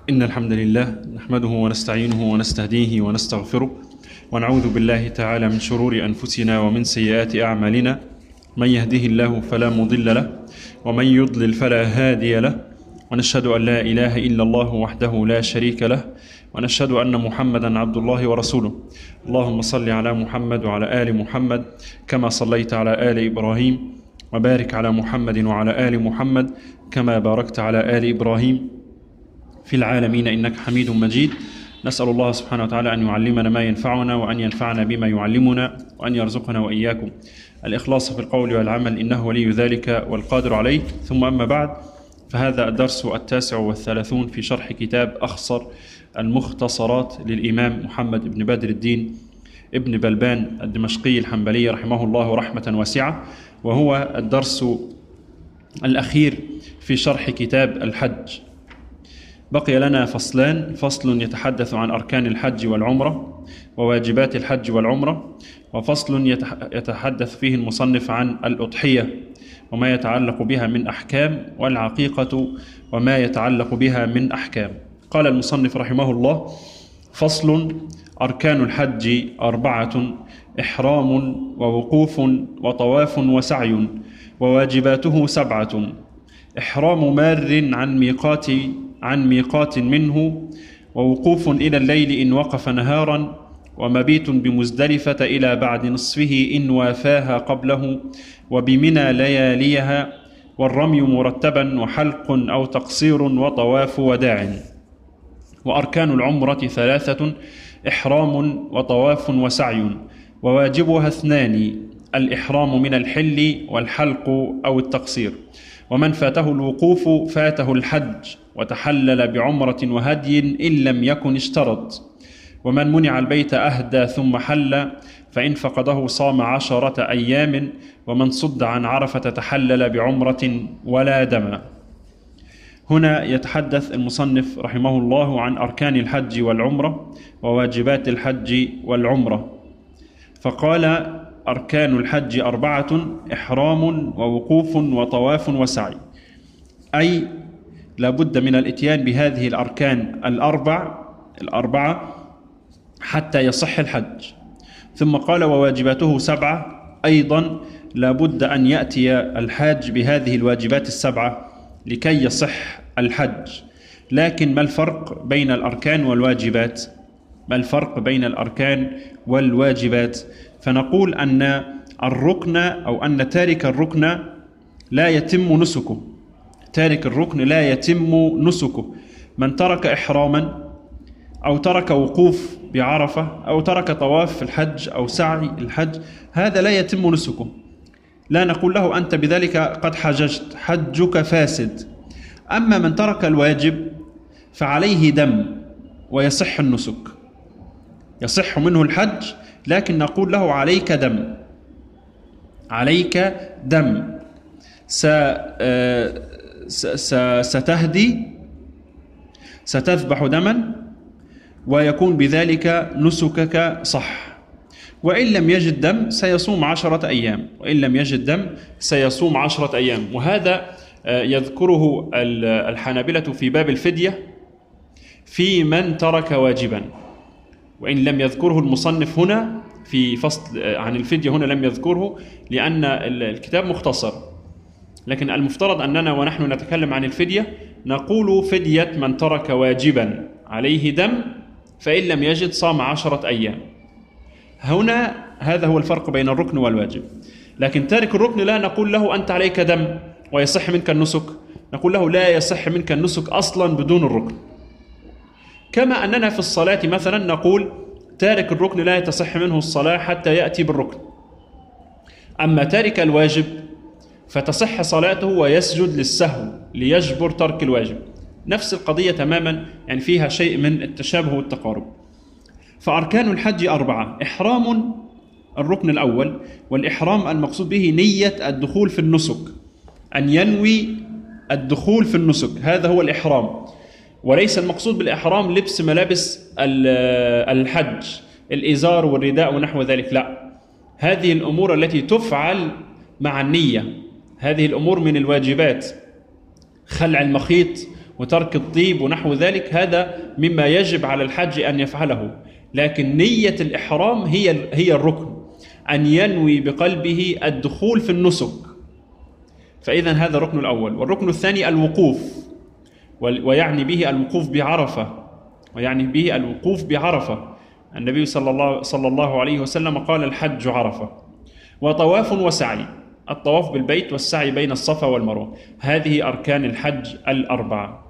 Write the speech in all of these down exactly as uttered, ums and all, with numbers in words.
إن الحمد لله نحمده ونستعينه ونستهديه ونستغفره ونعوذ بالله تعالى من شرور أنفسنا ومن سيئات أعمالنا. من يهده الله فلا مضل له ومن يضلل فلا هادي له، ونشهد أن لا إله إلا الله وحده لا شريك له، ونشهد أن محمدا عبد الله ورسوله. اللهم صل على محمد وعلى آل محمد كما صليت على آل إبراهيم، وبارك على محمد وعلى آل محمد كما باركت على آل إبراهيم في العالمين إنك حميد مجيد. نسأل الله سبحانه وتعالى أن يعلمنا ما ينفعنا وأن ينفعنا بما يعلمنا وأن يرزقنا وإياكم الإخلاص في القول والعمل، إنه ولي ذلك والقادر عليه. ثم أما بعد، فهذا الدرس التاسع والثلاثون في شرح كتاب أخصر المختصرات للإمام محمد بن بدر الدين ابن بلبان الدمشقي الحنبلي رحمه الله رحمة واسعة، وهو الدرس الأخير في شرح كتاب الحج. بقي لنا فصلان: فصل يتحدث عن أركان الحج والعمرة وواجبات الحج والعمرة، وفصل يتحدث فيه المصنف عن الأضحية وما يتعلق بها من أحكام، والعقيقة وما يتعلق بها من أحكام. قال المصنف رحمه الله: فصل: أركان الحج أربعة: إحرام ووقوف وطواف وسعي، وواجباته سبعة: إحرام مار عن ميقات عن ميقات منه، ووقوف إلى الليل إن وقف نهارا، ومبيت بمزدلفة إلى بعد نصفه إن وافاها قبله، وبمنى لياليها، والرمي مرتبا، وحلق أو تقصير، وطواف وداع. وأركان العمرة ثلاثة: إحرام وطواف وسعي، وواجبها اثنان: الإحرام من الحل والحلق أو التقصير. ومن فاته الوقوف فاته الحج، وتحلل بعمرة وهدي إن لم يكن اشترط. ومن منع البيت أهدى ثم حل، فإن فقده صام عشرة أيام. ومن صد عن عرفة تحلل بعمرة ولا دم. هنا يتحدث المصنف رحمه الله عن أركان الحج والعمرة وواجبات الحج والعمرة، فقال: أركان الحج أربعة: إحرام ووقوف وطواف وسعي، أي لابد من الإتيان بهذه الأركان الأربع الأربعة حتى يصح الحج. ثم قال: وواجباته سبعة، أيضا لابد أن يأتي الحاج بهذه الواجبات السبعة لكي يصح الحج. لكن ما الفرق بين الأركان والواجبات؟ ما الفرق بين الأركان والواجبات؟ فنقول أن الركن أو أن تارك الركن لا يتم نسكه. تارك الركن لا يتم نسكه. من ترك إحراما أو ترك وقوف بعرفة أو ترك طواف في الحج أو سعي الحج، هذا لا يتم نسكه. لا نقول له أنت بذلك قد حججت، حجك فاسد. أما من ترك الواجب فعليه دم ويصح النسك، يصح منه الحج، لكن نقول له عليك دم، عليك دم. ستهدي، ستذبح دما، ويكون بذلك نسكك صح. وإن لم يجد دم سيصوم عشرة أيام، وإن لم يجد دم سيصوم عشرة أيام. وهذا يذكره الحنابلة في باب الفدية في من ترك واجبا، وإن لم يذكره المصنف هنا في فصل عن الفدية، هنا لم يذكره لأن الكتاب مختصر. لكن المفترض أننا ونحن نتكلم عن الفدية نقول: فدية من ترك واجبا عليه دم، فإن لم يجد صام عشرة أيام. هنا هذا هو الفرق بين الركن والواجب. لكن تارك الركن لا نقول له أنت عليك دم ويصح منك النسك، نقول له لا يصح منك النسك أصلا بدون الركن. كما أننا في الصلاة مثلا نقول: تارك الركن لا يتصح منه الصلاة حتى يأتي بالركن. أما تارك الواجب فتصح صلاته ويسجد للسهو ليجبر ترك الواجب. نفس القضية تماما، يعني فيها شيء من التشابه والتقارب. فأركان الحج أربعة: إحرام الركن الأول، والإحرام المقصود به نية الدخول في النسك، أن ينوي الدخول في النسك، هذا هو الإحرام. وليس المقصود بالإحرام لبس ملابس الحج، الإزار والرداء ونحو ذلك، لا، هذه الأمور التي تفعل مع النية، هذه الأمور من الواجبات: خلع المخيط وترك الطيب ونحو ذلك، هذا مما يجب على الحج أن يفعله. لكن نية الإحرام هي هي الركن، أن ينوي بقلبه الدخول في النسك. فإذا هذا الركن الأول. والركن الثاني الوقوف، ويعني به الوقوف بعرفة، ويعني به الوقوف بعرفة. النبي صلى الله, صلى الله عليه وسلم قال: الحج عرفة. وطواف وسعي، الطواف بالبيت والسعي بين الصفا والمروة، هذه أركان الحج الأربعة.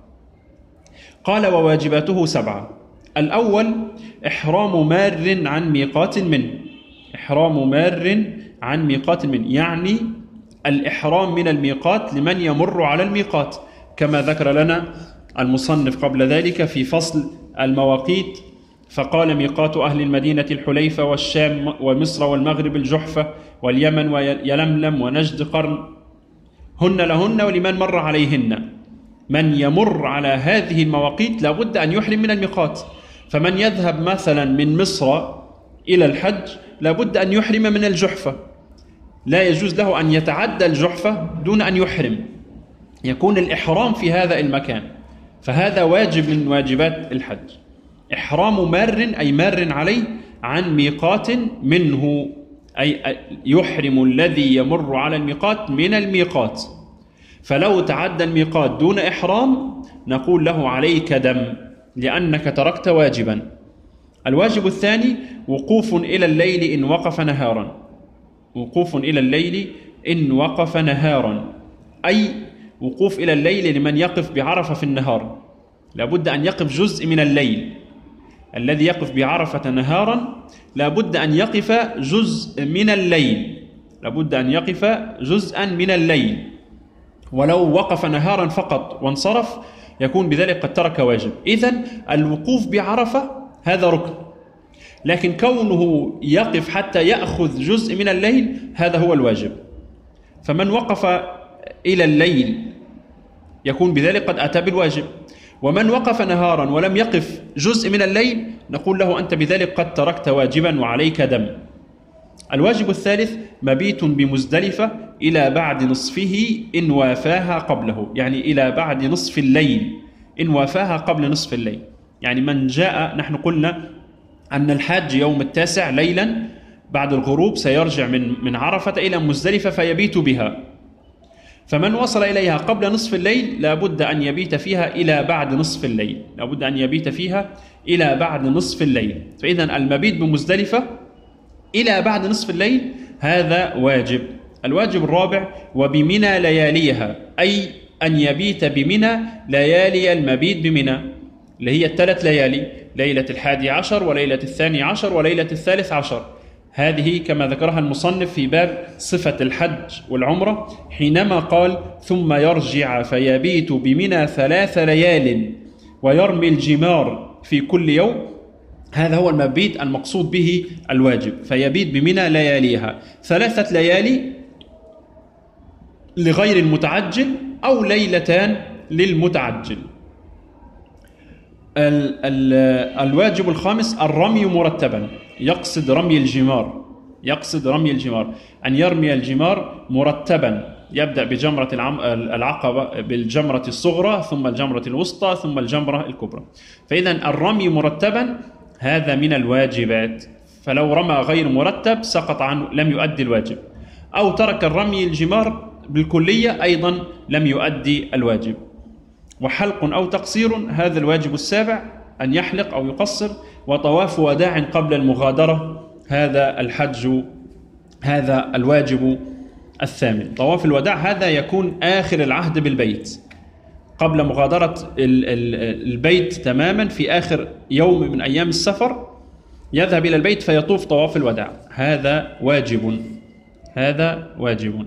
قال: وواجباته سبعة. الأول إحرام مار عن ميقات منه، إحرام مار عن ميقات منه، يعني الإحرام من الميقات لمن يمر على الميقات، كما ذكر لنا المصنف قبل ذلك في فصل المواقيت، فقال: ميقات أهل المدينة الحليفة، والشام ومصر والمغرب الجحفة، واليمن ويلملم ونجد قرن، هن لهن ولمن مر عليهن. من يمر على هذه المواقيت لابد أن يحرم من الميقات. فمن يذهب مثلا من مصر إلى الحج لابد أن يحرم من الجحفة، لا يجوز له أن يتعدى الجحفة دون أن يحرم، يكون الإحرام في هذا المكان. فهذا واجب من واجبات الحج، إحرام مار، أي مار عليه عن ميقات منه، أي يحرم الذي يمر على الميقات من الميقات. فلو تعدى الميقات دون إحرام نقول له: عليك دم، لأنك تركت واجبا. الواجب الثاني وقوف إلى الليل إن وقف نهارا، وقوف إلى الليل إن وقف نهارا، أي وقوف إلى الليل لمن يقف بعرفة في النهار، لابد أن يقف جزء من الليل. الذي يقف بعرفة نهارا لابد أن يقف جزء من الليل، لابد أن يقف جزءا من الليل. ولو وقف نهارا فقط وانصرف يكون بذلك قد ترك واجب. إذن الوقوف بعرفة هذا ركن، لكن كونه يقف حتى يأخذ جزء من الليل هذا هو الواجب. فمن وقف إلى الليل يكون بذلك قد أتى بالواجب، ومن وقف نهارا ولم يقف جزء من الليل نقول له: أنت بذلك قد تركت واجبا وعليك دم. الواجب الثالث مبيت بمزدلفة إلى بعد نصفه إن وافاها قبله، يعني إلى بعد نصف الليل إن وافاها قبل نصف الليل. يعني من جاء، نحن قلنا أن الحاج يوم التاسع ليلا بعد الغروب سيرجع من من عرفة إلى مزدلفة فيبيت بها، فمن وصل إليها قبل نصف الليل لابد أن يبيت فيها إلى بعد نصف الليل، لابد أن يبيت فيها إلى بعد نصف الليل. فإذا المبيت بمزدلفة إلى بعد نصف الليل هذا واجب. الواجب الرابع وبمنى لياليها، أي أن يبيت بمنى ليالي المبيت بمنى، اللي هي الثلاث ليالي، ليلة الحادي عشر وليلة الثاني عشر وليلة الثالث عشر. هذه كما ذكرها المصنف في باب صفة الحج والعمرة حينما قال: ثم يرجع فيبيت بمنى ثلاث ليال ويرمي الجمار في كل يوم. هذا هو المبيت المقصود به الواجب، فيبيت بمنى لياليها، ثلاثة ليالي لغير المتعجل أو ليلتان للمتعجل. ال ال الواجب الخامس الرمي مرتبا، يقصد رمي الجمار، يقصد رمي الجمار، أن يرمي الجمار مرتبا، يبدأ بجمرة العقبة بالجمرة الصغرى ثم الجمرة الوسطى ثم الجمرة الكبرى. فإذا الرمي مرتبا هذا من الواجبات، فلو رمى غير مرتب سقط عنه، لم يؤدي الواجب، أو ترك الرمي الجمار بالكلية أيضا لم يؤدي الواجب. وحلق أو تقصير هذا الواجب السابع، أن يحلق أو يقصر. وطواف وداع قبل المغادرة هذا الحج، هذا الواجب الثامن. طواف الوداع هذا يكون آخر العهد بالبيت قبل مغادرة البيت تماما، في آخر يوم من أيام السفر يذهب إلى البيت فيطوف طواف الوداع، هذا واجب، هذا واجب.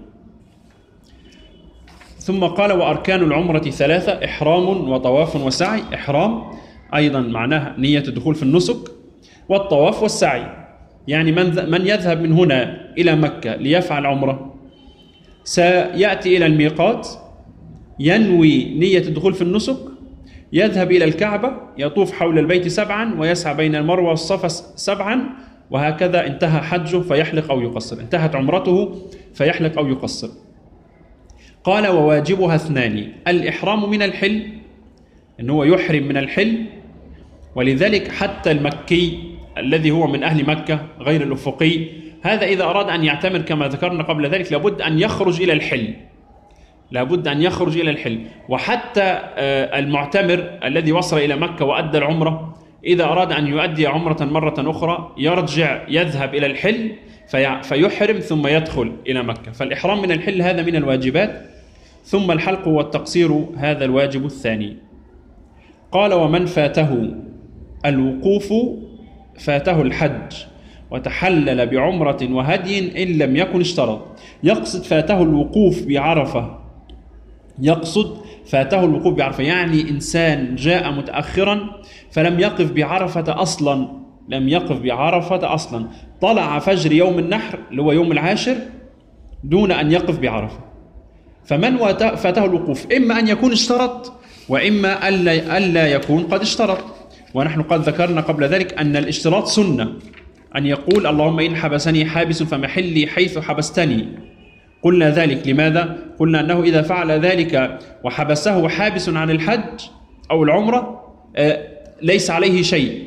ثم قال: وأركان العمرة ثلاثة: إحرام وطواف وسعي. إحرام أيضا معناها نية الدخول في النسك، والطواف والسعي، يعني من من يذهب من هنا إلى مكة ليفعل عمرة سيأتي إلى الميقات، ينوي نية الدخول في النسك، يذهب إلى الكعبة، يطوف حول البيت سبعا ويسعى بين المروة والصفا سبعا، وهكذا انتهى حجه فيحلق أو يقصر، انتهت عمرته فيحلق أو يقصر. قال: وواجبها اثنان: الإحرام من الحل، إن هو يحرم من الحل. ولذلك حتى المكي الذي هو من أهل مكة غير الأفقي، هذا إذا أراد أن يعتمر كما ذكرنا قبل ذلك لابد أن يخرج إلى الحل، لابد أن يخرج إلى الحل. وحتى المعتمر الذي وصل إلى مكة وأدى العمرة إذا أراد أن يؤدي عمرة مرة أخرى يرجع يذهب إلى الحل فيحرم ثم يدخل إلى مكة. فالإحرام من الحل هذا من الواجبات، ثم الحلق والتقصير هذا الواجب الثاني. قال: ومن فاته الوقوف فاته الحج وتحلل بعمرة وهدي إن لم يكن اشترط. يقصد فاته الوقوف بعرفة، يقصد فاته الوقوف بعرفة يعني إنسان جاء متأخرا فلم يقف بعرفة أصلا، لم يقف بعرفة أصلا، طلع فجر يوم النحر اللي هو يوم العاشر دون أن يقف بعرفة. فمن فاته الوقوف إما أن يكون اشترط وإما ألا يكون قد اشترط. ونحن قد ذكرنا قبل ذلك أن الاشتراط سنة، أن يقول: اللهم إن حبسني حابس فمحلي حيث حبستني. قلنا ذلك لماذا؟ قلنا أنه إذا فعل ذلك وحبسه حابس عن الحج أو العمرة ليس عليه شيء،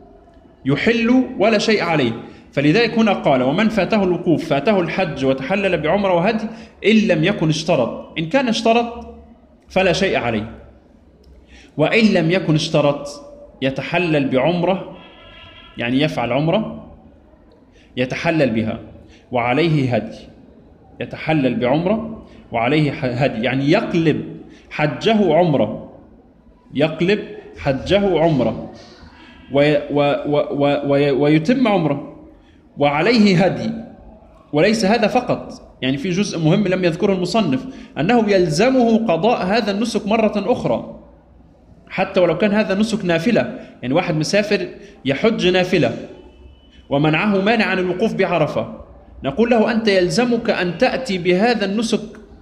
يحل ولا شيء عليه. فلذلك هنا قال: ومن فاته الوقوف فاته الحج وتحلل بعمرة وهدي إن لم يكن اشترط. إن كان اشترط فلا شيء عليه، وإن لم يكن اشترط يتحلل بعمرة، يعني يفعل عمرة يتحلل بها وعليه هدي، يتحلل بعمرة وعليه هدي، يعني يقلب حجه عمرة، يقلب حجه عمرة وي وي وي ويتم عمرة وعليه هدي. وليس هذا فقط، يعني في جزء مهم لم يذكره المصنف، أنه يلزمه قضاء هذا النسك مرة أخرى حتى ولو كان هذا نسك نافلة. يعني واحد مسافر يحج نافلة ومنعه مانع عن الوقوف بعرفة، نقول له: أنت يلزمك أن تأتي بهذا النسك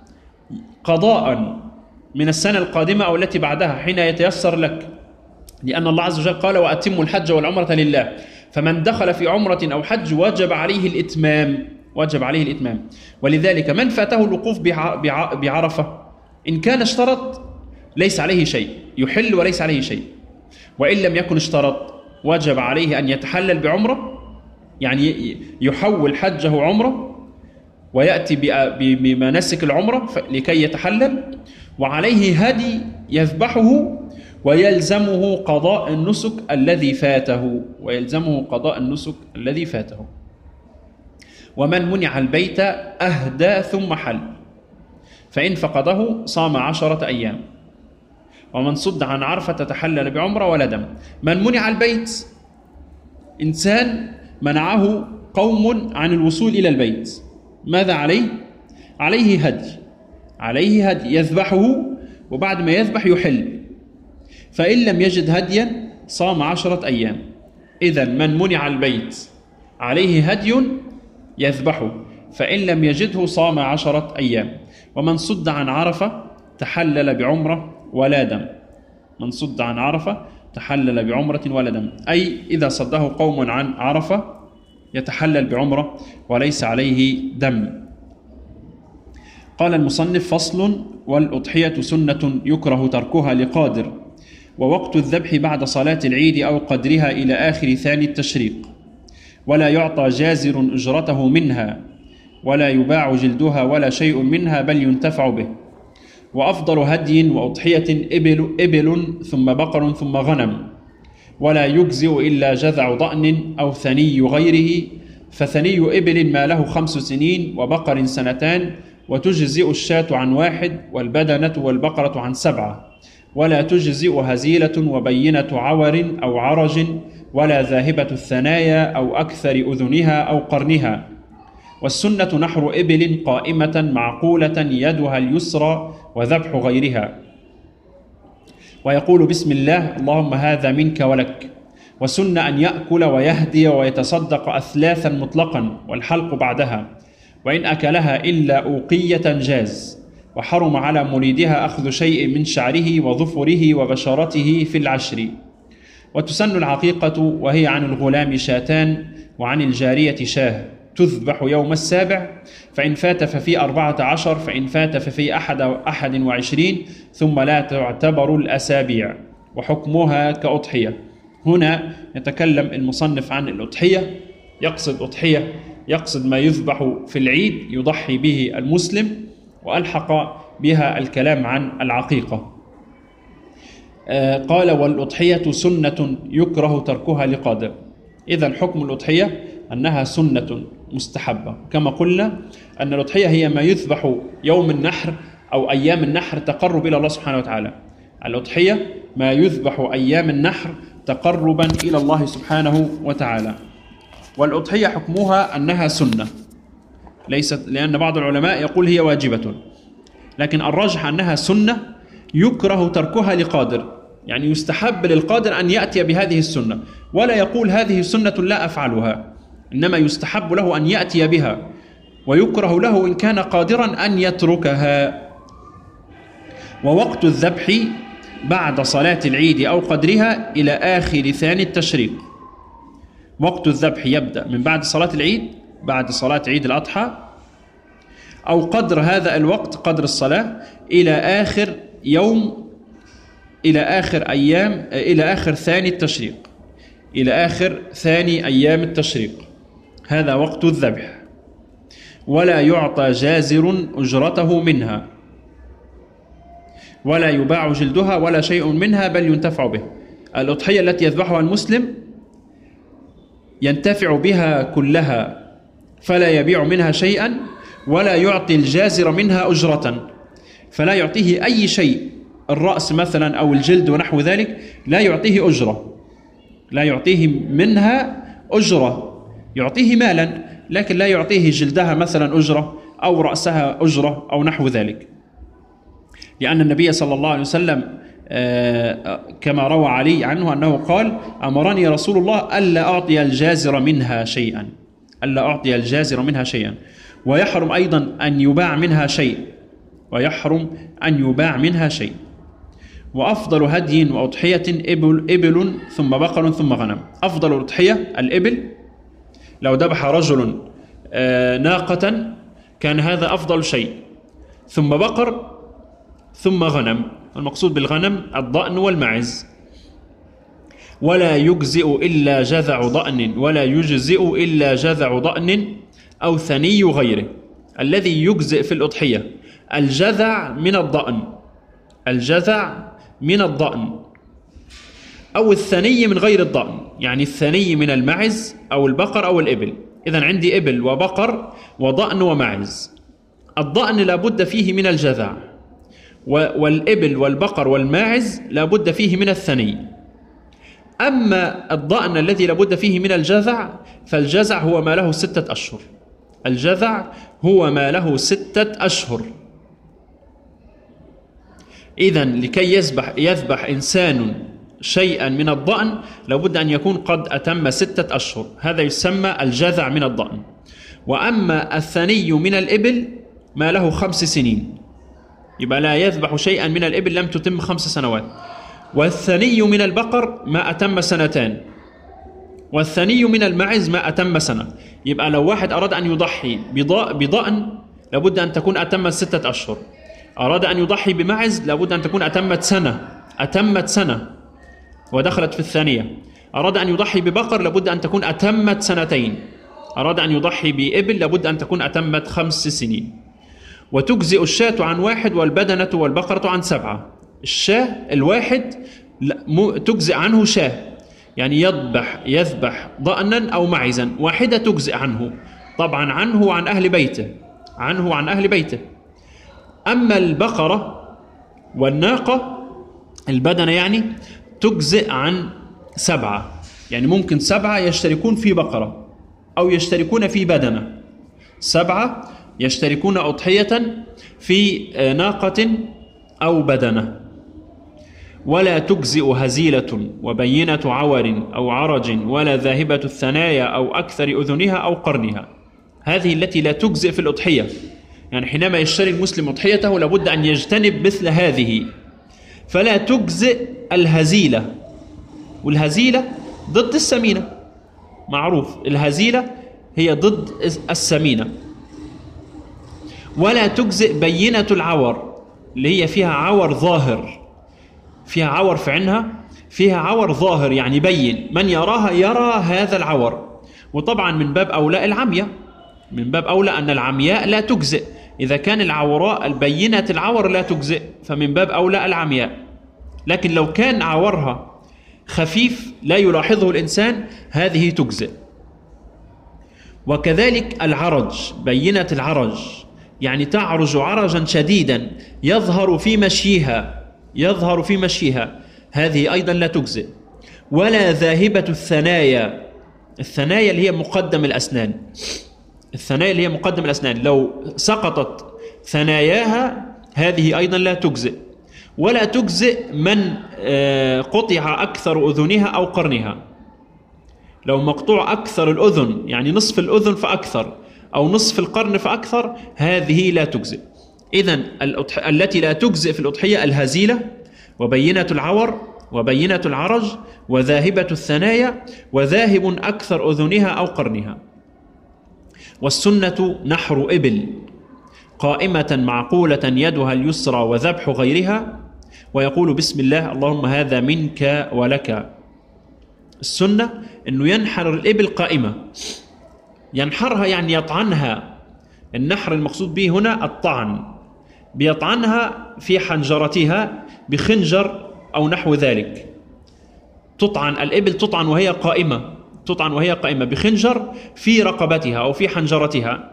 قضاء من السنة القادمة أو التي بعدها حين يتيسر لك، لأن الله عز وجل قال: وأتموا الحج والعمرة لله. فمن دخل في عمرة أو حج وجب عليه الإتمام، وجب عليه الإتمام. ولذلك من فاته الوقوف بعرفة إن كان اشترط ليس عليه شيء، يحل وليس عليه شيء. وإن لم يكن اشترط وجب عليه أن يتحلل بعمرة، يعني يحول حجه عمرة ويأتي بمناسك العمرة لكي يتحلل، وعليه هدي يذبحه ويلزمه قضاء النسك الذي فاته، ويلزمه قضاء النسك الذي فاته. ومن منع البيت أهدى ثم حل، فإن فقده صام عشرة أيام. ومن صد عن عرفة تحلل بعمرة ولا دم. من منع البيت، إنسان منعه قوم عن الوصول إلى البيت، ماذا عليه؟ عليه هدي، عليه هدي يذبحه، وبعد ما يذبح يحل. فإن لم يجد هديا صام عشرة أيام. إذن من منع البيت عليه هدي يذبحه، فإن لم يجده صام عشرة أيام. ومن صد عن عرفة تحلل بعمرة ولا دم. من صد عن عرفة تحلل بعمرة ولا دم، أي إذا صده قوم عن عرفة يتحلل بعمرة وليس عليه دم. قال المصنف: فصل: والأضحية سنة يكره تركها لقادر، ووقت الذبح بعد صلاة العيد أو قدرها إلى آخر ثاني التشريق، ولا يعطى جازر أجرته منها، ولا يباع جلدها ولا شيء منها بل ينتفع به. وأفضل هدي وأضحية إبل, إبل ثم بقر ثم غنم، ولا يجزئ إلا جذع ضأن أو ثني غيره، فثني إبل ما له خمس سنين وبقر سنتان، وتجزئ الشاة عن واحد والبدنة والبقرة عن سبعة، ولا تجزئ هزيلة وبينة عور أو عرج، ولا ذاهبة الثنايا أو أكثر أذنها أو قرنها. والسنة نحر إبل قائمة معقولة يدها اليسرى وذبح غيرها، ويقول: بسم الله اللهم هذا منك ولك. وسن أن يأكل ويهدي ويتصدق أثلاثا مطلقا، والحلق بعدها، وإن أكلها إلا أوقية جاز. وحرم على مريدها أخذ شيء من شعره وظفره وبشرته في العشر. وتسن العقيقة، وهي عن الغلام شاتان وعن الجارية شاه، تذبح يوم السابع، فإن فات ففي أربعة عشر، فإن فات ففي أحد, أحد وعشرين، ثم لا تعتبر الأسابيع. وحكمها كأضحية. هنا يتكلم المصنف عن الأضحية، يقصد أضحية يقصد ما يذبح في العيد يضحي به المسلم، وألحق بها الكلام عن العقيقة. آه قال والأضحية سنة يكره تركها لقادر. إذن حكم الأضحية أنها سنة مستحبة، كما قلنا أن الأضحية هي ما يذبح يوم النحر أو أيام النحر تقرب إلى الله سبحانه وتعالى. الأضحية ما يذبح أيام النحر تقربا إلى الله سبحانه وتعالى. والأضحية حكمها أنها سنة، ليست، لأن بعض العلماء يقول هي واجبة، لكن الراجح أنها سنة يكره تركها لقادر، يعني يستحب للقادر أن يأتي بهذه السنة، ولا يقول هذه سنة لا أفعلها، إنما يستحب له أن يأتي بها، ويكره له إن كان قادرا أن يتركها. ووقت الذبح بعد صلاة العيد أو قدرها إلى آخر ثاني التشريق. وقت الذبح يبدأ من بعد صلاة العيد، بعد صلاة عيد الأضحى، أو قدر هذا الوقت قدر الصلاة إلى آخر يوم، إلى آخر أيام، إلى آخر ثاني التشريق، إلى آخر ثاني أيام التشريق. هذا وقت الذبح. ولا يعطى جازر أجرته منها، ولا يباع جلدها ولا شيء منها بل ينتفع به. الأضحية التي يذبحها المسلم ينتفع بها كلها، فلا يبيع منها شيئا، ولا يعطي الجازر منها أجرة، فلا يعطيه أي شيء، الرأس مثلا أو الجلد ونحو ذلك، لا يعطيه أجرة، لا يعطيه منها أجرة، يعطيه مالا، لكن لا يعطيه جلدها مثلا أجرة أو رأسها أجرة أو نحو ذلك. لأن النبي صلى الله عليه وسلم كما روى علي عنه أنه قال: أمرني رسول الله ألا أعطي الجازر منها شيئا، ألا أعطي الجازر منها شيئا، ويحرم أيضا أن يباع منها شيء، ويحرم أن يباع منها شيء. وأفضل هدي وأضحية إبل, إبل ثم بقر ثم غنم. أفضل الأضحية الإبل، لو ذبح رجل ناقة كان هذا أفضل شيء، ثم بقر ثم غنم. المقصود بالغنم الضأن والمعز. ولا يجزئ إلا جذع ضأن، ولا يجزئ إلا جذع ضأن أو ثني غيره. الذي يجزئ في الأضحية الجذع من الضأن، الجذع من الضأن، أو الثني من غير الضأن، يعني الثني من المعز أو البقر أو الإبل. إذن عندي إبل وبقر وضأن ومعز. الضأن لابد فيه من الجذع، والإبل والبقر والماعز لابد فيه من الثني. أما الضأن الذي لابد فيه من الجذع، فالجذع هو ما له ستة أشهر، الجذع هو ما له ستة أشهر. إذن لكي يذبح يذبح إنسان شيئا من الضأن لابد أن يكون قد أتم ستة أشهر، هذا يسمى الجذع من الضأن. وأما الثني من الإبل ما له خمس سنين، يبقى لا يذبح شيئا من الإبل لم تتم خمس سنوات. والثني من البقر ما أتم سنتان، والثني من المعز ما أتم سنة. يبقى لو واحد أراد أن يضحي بضأن لابد أن تكون أتمت ستة أشهر، أراد أن يضحي بمعز لابد أن تكون أتمت سنة، أتمت سنة ودخلت في الثانية. أراد أن يضحي ببقر لابد أن تكون أتمت سنتين، أراد أن يضحي بإبل لابد أن تكون أتمت خمس سنين. وتجزئ الشاة عن واحد والبدنة والبقرة عن سبعة. الشاة الواحد تجزئ عنه شاة، يعني يذبح يذبح ضأنا أو معزا، واحدة تجزئ عنه، طبعا عنه وعن أهل بيته، عنه وعن أهل بيته. أما البقرة والناقة البدنة يعني تجزئ عن سبعة، يعني ممكن سبعة يشتركون في بقرة أو يشتركون في بدنة، سبعة يشتركون أضحية في ناقة أو بدنة. ولا تجزئ هزيلة وبينة عور أو عرج ولا ذاهبة الثنايا أو أكثر أذنها أو قرنها. هذه التي لا تجزئ في الأضحية، يعني حينما يشتري المسلم أضحيته لابد أن يجتنب مثل هذه. فلا تجزئ الهزيلة، والهزيلة ضد السمينة، معروف الهزيلة هي ضد السمينة. ولا تجزئ بينة العور، اللي هي فيها عور ظاهر، فيها عور في عينها فيها عور ظاهر يعني بين، من يراها يرى هذا العور. وطبعا من باب أولى العمياء، من باب أولى أن العمياء لا تجزئ، إذا كان العوراء البينة العور لا تجزئ فمن باب أولى العمياء. لكن لو كان عورها خفيف لا يلاحظه الإنسان هذه تجزئ. وكذلك العرج، بينة العرج يعني تعرج عرجا شديدا يظهر في مشيها، يظهر في مشيها، هذه أيضا لا تجزئ. ولا ذاهبة الثنايا، الثنايا اللي هي مقدم الأسنان، الثنايا اللي هي مقدم الأسنان لو سقطت ثناياها هذه أيضا لا تجزئ. ولا تجزئ من قطع أكثر أذنها أو قرنها، لو مقطوع أكثر الأذن يعني نصف الأذن فأكثر أو نصف القرن فأكثر هذه لا تجزئ. إذن التي لا تجزئ في الأضحية الهزيلة وبينة العور وبينة العرج وذاهبة الثنايا وذاهب أكثر أذنها أو قرنها. والسنة نحر إبل قائمة معقولة يدها اليسرى وذبح غيرها، ويقول بسم الله اللهم هذا منك ولك. السنة أنه ينحر الإبل قائمة، ينحرها يعني يطعنها. النحر المقصود به هنا الطعن، بيطعنها في حنجرتها بخنجر أو نحو ذلك. تطعن الإبل، تطعن وهي قائمة، تطعن وهي قائمة بخنجر في رقبتها أو في حنجرتها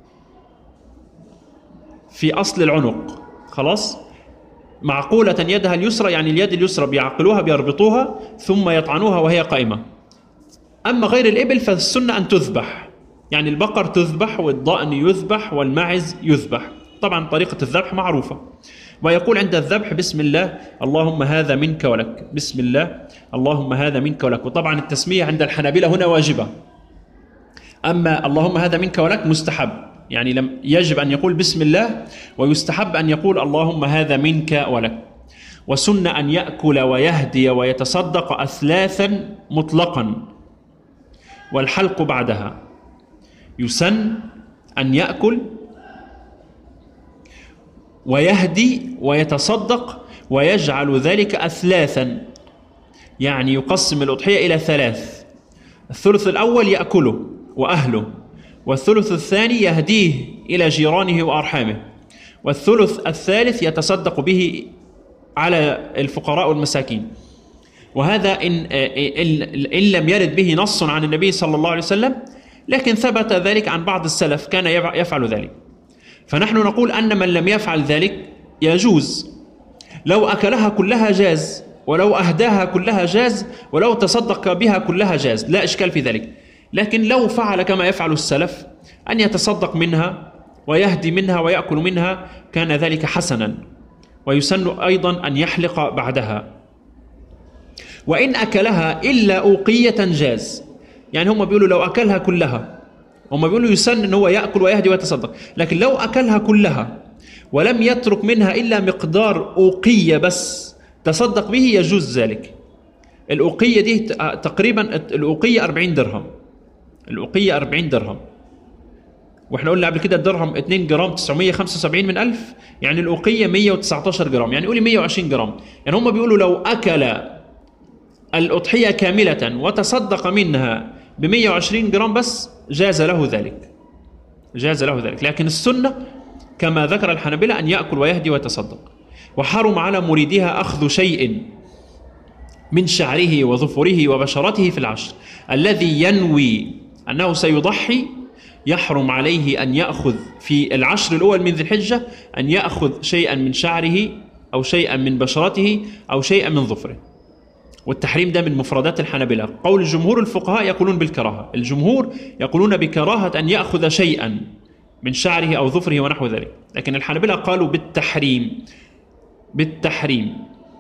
في أصل العنق. خلاص، معقولة يدها اليسرى يعني اليد اليسرى بيعقلوها بيربطوها ثم يطعنوها وهي قائمة. أما غير الإبل فالسنة أن تذبح، يعني البقر تذبح والضأن يذبح والماعز يذبح. طبعا طريقة الذبح معروفة. ويقول عند الذبح بسم الله اللهم هذا منك ولك، بسم الله اللهم هذا منك ولك. وطبعا التسمية عند الحنابلة هنا واجبة، أما اللهم هذا منك ولك مستحب، يعني لم يجب أن يقول بسم الله ويستحب أن يقول اللهم هذا منك ولك. وسن أن يأكل ويهدي ويتصدق أثلاثا مطلقا والحلق بعدها. يسن أن يأكل ويهدي ويتصدق ويجعل ذلك أثلاثا، يعني يقسم الأضحية إلى ثلاث، الثلث الأول يأكله وأهله، والثلث الثاني يهديه إلى جيرانه وأرحامه، والثلث الثالث يتصدق به على الفقراء والمساكين. وهذا إن, إن لم يرد به نص عن النبي صلى الله عليه وسلم، لكن ثبت ذلك عن بعض السلف كان يفعل ذلك. فنحن نقول أن من لم يفعل ذلك يجوز، لو أكلها كلها جاز، ولو أهداها كلها جاز، ولو تصدق بها كلها جاز، لا إشكال في ذلك. لكن لو فعل كما يفعل السلف أن يتصدق منها ويهدي منها ويأكل منها كان ذلك حسنا. ويسن أيضا أن يحلق بعدها. وإن أكلها إلا أوقية جاز، يعني هم بيقولوا لو أكلها كلها، هم بيقولوا يسن أن هو يأكل ويهدي ويتصدق، لكن لو أكلها كلها ولم يترك منها إلا مقدار أوقية بس تصدق به يجوز ذلك. الأوقية دي تقريبا الأوقية أربعين درهم، الأوقية أربعين درهم، واحنا قلنا قبل كده الدرهم اثنين جرام تسعمية وخمسة وسبعين من ألف، يعني الأوقية مية وتسعة عشر جرام، يعني قولي مية وعشرين جرام. يعني هم بيقولوا لو أكل الأضحية كاملة وتصدق منها ب مية وعشرين جرام بس جاز له ذلك، جاز له ذلك. لكن السنة كما ذكر الحنابلة أن يأكل ويهدي ويتصدق. وحرم على مريدها أخذ شيء من شعره وظفره وبشرته في العشر. الذي ينوي أنه سيضحي يحرم عليه أن يأخذ في العشر الأول من ذي الحجة أن يأخذ شيئا من شعره أو شيئا من بشرته أو شيئا من ظفره. والتحريم ده من مفردات الحنابلة. قول جمهور الفقهاء يقولون بالكراهة، الجمهور يقولون بكراهة أن يأخذ شيئا من شعره أو ظفره ونحو ذلك، لكن الحنابلة قالوا بالتحريم، بالتحريم.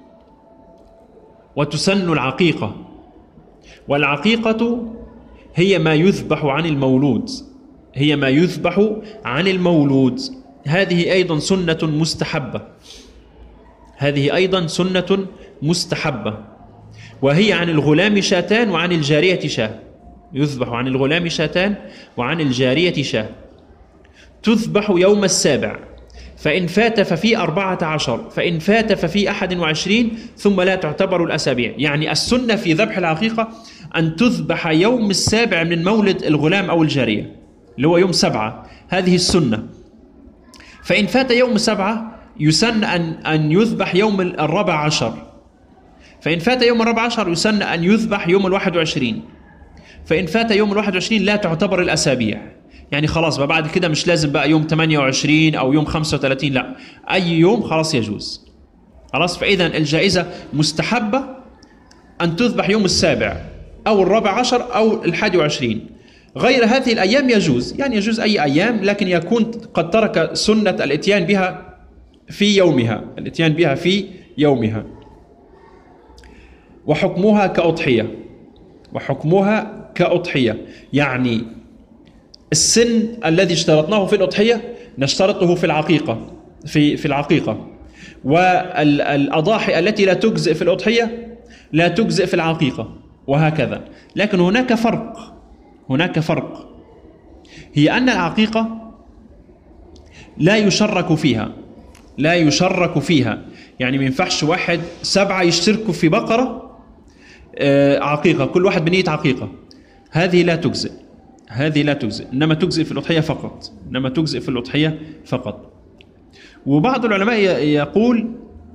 وتسن العقيقة، والعقيقة هي ما يذبح عن المولود، هي ما يذبح عن المولود. هذه أيضا سنة مستحبة، هذه أيضا سنة مستحبة. وهي عن الغلام شاتان وعن الجارية شاه، يذبح عن الغلام شاتان وعن الجارية شاه. تذبح يوم السابع، فإن فات ففي أربعة عشر، فإن فات ففي أحد وعشرين، ثم لا تعتبر الأسابيع. يعني السنة في ذبح العقيقة أن تذبح يوم السابع من مولد الغلام أو الجارية، اللي هو يوم سبعة، هذه السنة. فإن فات يوم سبعة يسن أن أن يذبح يوم الرابع عشر، فإن فات يوم الرابع عشر يسن أن يذبح يوم الواحد وعشرين، فإن فات يوم الواحد وعشرين لا تعتبر الأسابيع. يعني خلاص بقى بعد كده مش لازم بقى يوم ثمانية وعشرين أو يوم خمسة وثلاثين، لا، أي يوم خلاص يجوز. خلاص، فإذا الجائزة مستحبة أن تذبح يوم السابع أو الرابع عشر أو الحادي وعشرين. غير هذه الأيام يجوز، يعني يجوز أي أيام، لكن يكون قد ترك سنة الإتيان بها في يومها، الإتيان بها في يومها. وحكمها كأضحية، وحكمها كأضحية، يعني السن الذي اشترطناه في الأضحية نشترطه في العقيقة في في العقيقة، والأضاحي التي لا تجزئ في الأضحية لا تجزئ في العقيقة، وهكذا. لكن هناك فرق، هناك فرق هي أن العقيقة لا يشرك فيها، لا يشرك فيها، يعني ما ينفعش واحد سبعة يشتركوا في بقرة عقيقة، كل واحد بنية عقيقة، هذه لا تجزئ، هذه لا تجزئ، إنما تجزئ في الأضحية فقط، إنما تجزئ في الأضحية فقط. وبعض العلماء يقول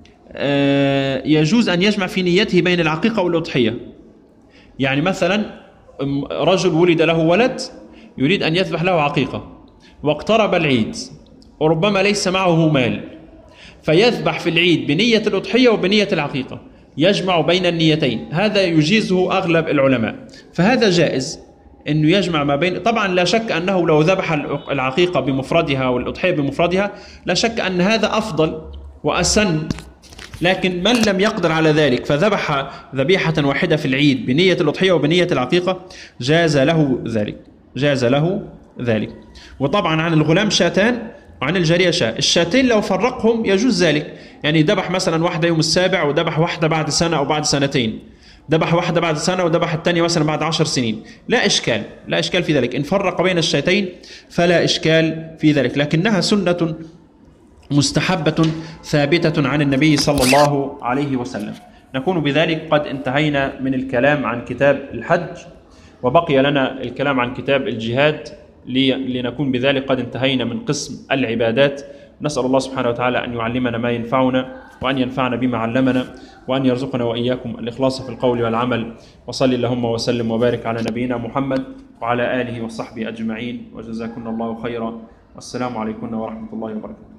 يجوز أن يجمع في نيته بين العقيقة والأضحية. يعني مثلا رجل ولد له ولد يريد أن يذبح له عقيقة، واقترب العيد وربما ليس معه مال، فيذبح في العيد بنية الأضحية وبنية العقيقة، يجمع بين النيتين، هذا يجيزه أغلب العلماء، فهذا جائز أنه يجمع ما بين. طبعا لا شك أنه لو ذبح العقيقة بمفردها والأضحية بمفردها لا شك أن هذا أفضل وأسن، لكن من لم يقدر على ذلك فذبح ذبيحة واحدة في العيد بنية الأضحية وبنية العقيقة جاز له ذلك، جاز له ذلك. وطبعا عن الغلام شاتان وعن الجارية شاة، الشاتين لو فرقهم يجوز ذلك، يعني ذبح مثلا واحدة يوم السابع وذبح واحدة بعد سنة أو بعد سنتين، ذبح واحدة بعد سنة وذبح الثانية مثلا بعد عشر سنين، لا إشكال، لا إشكال في ذلك، إن فرق بين الشاتين فلا إشكال في ذلك، لكنها سنة مستحبة ثابتة عن النبي صلى الله عليه وسلم. نكون بذلك قد انتهينا من الكلام عن كتاب الحج، وبقي لنا الكلام عن كتاب الجهاد، لنكون بذلك قد انتهينا من قسم العبادات. نسأل الله سبحانه وتعالى أن يعلمنا ما ينفعنا، وأن ينفعنا بما علمنا، وأن يرزقنا وإياكم الإخلاص في القول والعمل. وصلي اللهم وسلم وبارك على نبينا محمد وعلى آله وصحبه أجمعين، وجزاكم الله خيرا، والسلام عليكم ورحمة الله وبركاته.